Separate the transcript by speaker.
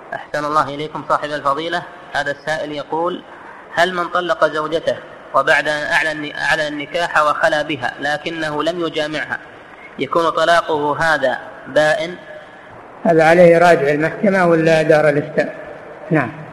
Speaker 1: أحسن الله إليكم صاحب الفضيلة. هذا السائل يقول: هل من طلق زوجته وبعد أن أعلن النكاح وخلى بها لكنه لم يجامعها يكون طلاقه هذا بائن؟
Speaker 2: هذا عليه راجع المحكمة ولا دار الإفتاء. نعم.